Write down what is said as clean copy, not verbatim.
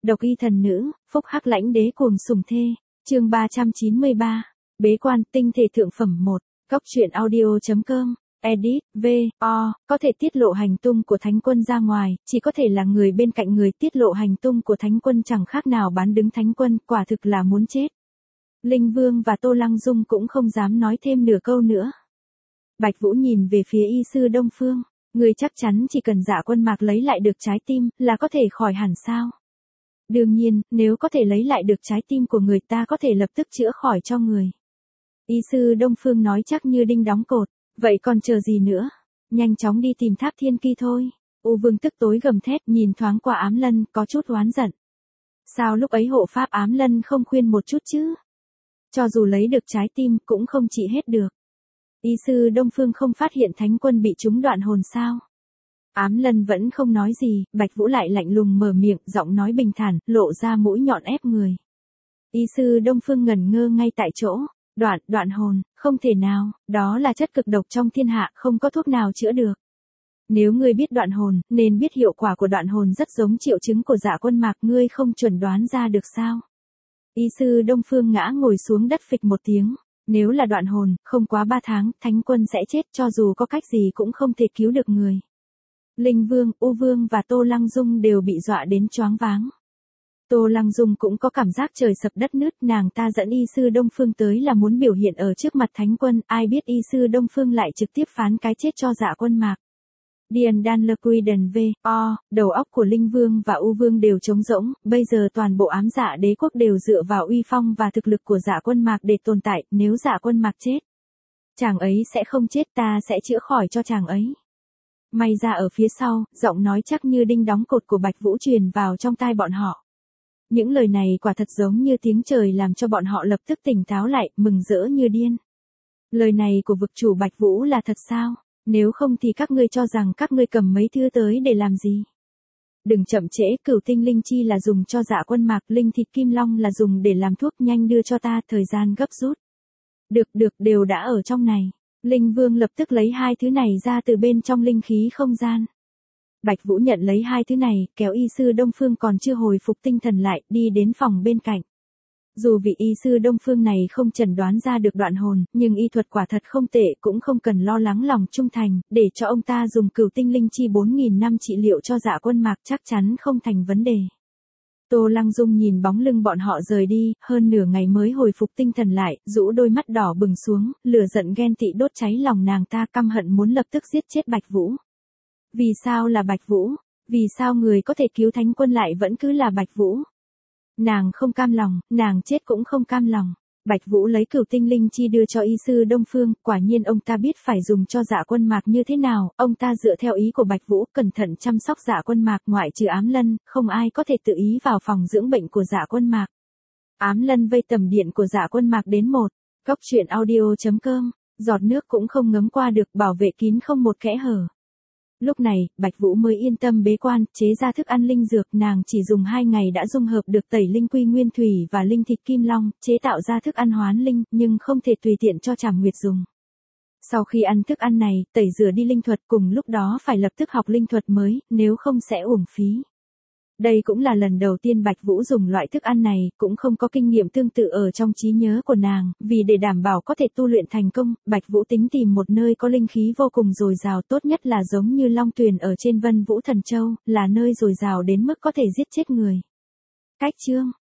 Độc y thần nữ, phúc hắc lãnh đế cuồng sủng thê. Chương 393. Bế quan tinh thể thượng phẩm 1. Góc truyện audio.com. Edit, V.O. Có thể tiết lộ hành tung của thánh quân ra ngoài, chỉ có thể là người bên cạnh người tiết lộ hành tung của thánh quân chẳng khác nào bán đứng thánh quân, quả thực là muốn chết. Linh Vương và Tô Lăng Dung cũng không dám nói thêm nửa câu nữa. Bạch Vũ nhìn về phía y sư Đông Phương, người chắc chắn chỉ cần Dạ Quân Mạc lấy lại được trái tim, là có thể khỏi hẳn sao? Đương nhiên, nếu có thể lấy lại được trái tim của người ta có thể lập tức chữa khỏi cho người. Y sư Đông Phương nói chắc như đinh đóng cột, vậy còn chờ gì nữa? Nhanh chóng đi tìm Tháp Thiên Ki thôi. U Vương tức tối gầm thét nhìn thoáng qua Ám Lân có chút oán giận. Sao lúc ấy hộ pháp Ám Lân không khuyên một chút chứ? Cho dù lấy được trái tim cũng không trị hết được. Y sư Đông Phương không phát hiện thánh quân bị trúng đoạn hồn sao? Ám Lân vẫn không nói gì, Bạch Vũ lại lạnh lùng mở miệng, giọng nói bình thản, lộ ra mũi nhọn ép người. Y sư Đông Phương ngẩn ngơ ngay tại chỗ, đoạn hồn, không thể nào, đó là chất cực độc trong thiên hạ, không có thuốc nào chữa được. Nếu ngươi biết đoạn hồn, nên biết hiệu quả của đoạn hồn rất giống triệu chứng của Dạ Quân Mạc, ngươi không chuẩn đoán ra được sao? Y sư Đông Phương ngã ngồi xuống đất phịch một tiếng. Nếu là đoạn hồn, không quá 3 tháng, thánh quân sẽ chết, cho dù có cách gì cũng không thể cứu được người. Linh Vương, U Vương và Tô Lăng Dung đều bị dọa đến choáng váng. Tô Lăng Dung cũng có cảm giác trời sập đất nứt, nàng ta dẫn y sư Đông Phương tới là muốn biểu hiện ở trước mặt thánh quân, ai biết y sư Đông Phương lại trực tiếp phán cái chết cho Dạ Quân Mạc. Điền Đan Lơ Quy Đần V.O. Đầu óc của Linh Vương và U Vương đều trống rỗng, bây giờ toàn bộ Ám Dạ Đế quốc đều dựa vào uy phong và thực lực của Dạ Quân Mạc để tồn tại, nếu Dạ Quân Mạc chết, chàng ấy sẽ không chết, ta sẽ chữa khỏi cho chàng ấy. May ra ở phía sau, giọng nói chắc như đinh đóng cột của Bạch Vũ truyền vào trong tai bọn họ. Những lời này quả thật giống như tiếng trời làm cho bọn họ lập tức tỉnh táo lại, mừng rỡ như điên. Lời này của vực chủ Bạch Vũ là thật sao? Nếu không thì các ngươi cho rằng các ngươi cầm mấy thứ tới để làm gì? Đừng chậm trễ, cửu tinh linh chi là dùng cho Dạ Quân Mạc, linh thịt kim long là dùng để làm thuốc, nhanh đưa cho ta, thời gian gấp rút. Được, đều đã ở trong này. Linh Vương lập tức lấy hai thứ này ra từ bên trong linh khí không gian. Bạch Vũ nhận lấy hai thứ này, kéo y sư Đông Phương còn chưa hồi phục tinh thần lại, đi đến phòng bên cạnh. Dù vị y sư Đông Phương này không chẩn đoán ra được đoạn hồn, nhưng y thuật quả thật không tệ, cũng không cần lo lắng lòng trung thành, để cho ông ta dùng cửu tinh linh chi 4.000 năm trị liệu cho Dạ Quân Mạc chắc chắn không thành vấn đề. Tô Lăng Dung nhìn bóng lưng bọn họ rời đi, hơn nửa ngày mới hồi phục tinh thần lại, rũ đôi mắt đỏ bừng xuống, lửa giận ghen tị đốt cháy lòng nàng ta, căm hận muốn lập tức giết chết Bạch Vũ. Vì sao là Bạch Vũ? Vì sao người có thể cứu thánh quân lại vẫn cứ là Bạch Vũ? Nàng không cam lòng, nàng chết cũng không cam lòng. Bạch Vũ lấy cửu tinh linh chi đưa cho y sư Đông Phương, quả nhiên ông ta biết phải dùng cho Dạ Quân Mạc như thế nào, ông ta dựa theo ý của Bạch Vũ, cẩn thận chăm sóc Dạ Quân Mạc, ngoại trừ Ám Lân, không ai có thể tự ý vào phòng dưỡng bệnh của Dạ Quân Mạc. Ám Lân vây tầm điện của Dạ Quân Mạc đến một. Góc truyện audio.com. Giọt nước cũng không ngấm qua được, bảo vệ kín không một kẽ hở. Lúc này, Bạch Vũ mới yên tâm bế quan, chế ra thức ăn linh dược, nàng chỉ dùng 2 ngày đã dung hợp được tẩy linh quy nguyên thủy và linh thịt kim long, chế tạo ra thức ăn hoán linh, nhưng không thể tùy tiện cho Trảm Nguyệt dùng. Sau khi ăn thức ăn này, tẩy rửa đi linh thuật, cùng lúc đó phải lập tức học linh thuật mới, nếu không sẽ uổng phí. Đây cũng là lần đầu tiên Bạch Vũ dùng loại thức ăn này, cũng không có kinh nghiệm tương tự ở trong trí nhớ của nàng, vì để đảm bảo có thể tu luyện thành công, Bạch Vũ tính tìm một nơi có linh khí vô cùng dồi dào, tốt nhất là giống như Long Tuyền ở trên Vân Vũ Thần Châu, là nơi dồi dào đến mức có thể giết chết người. Cách chương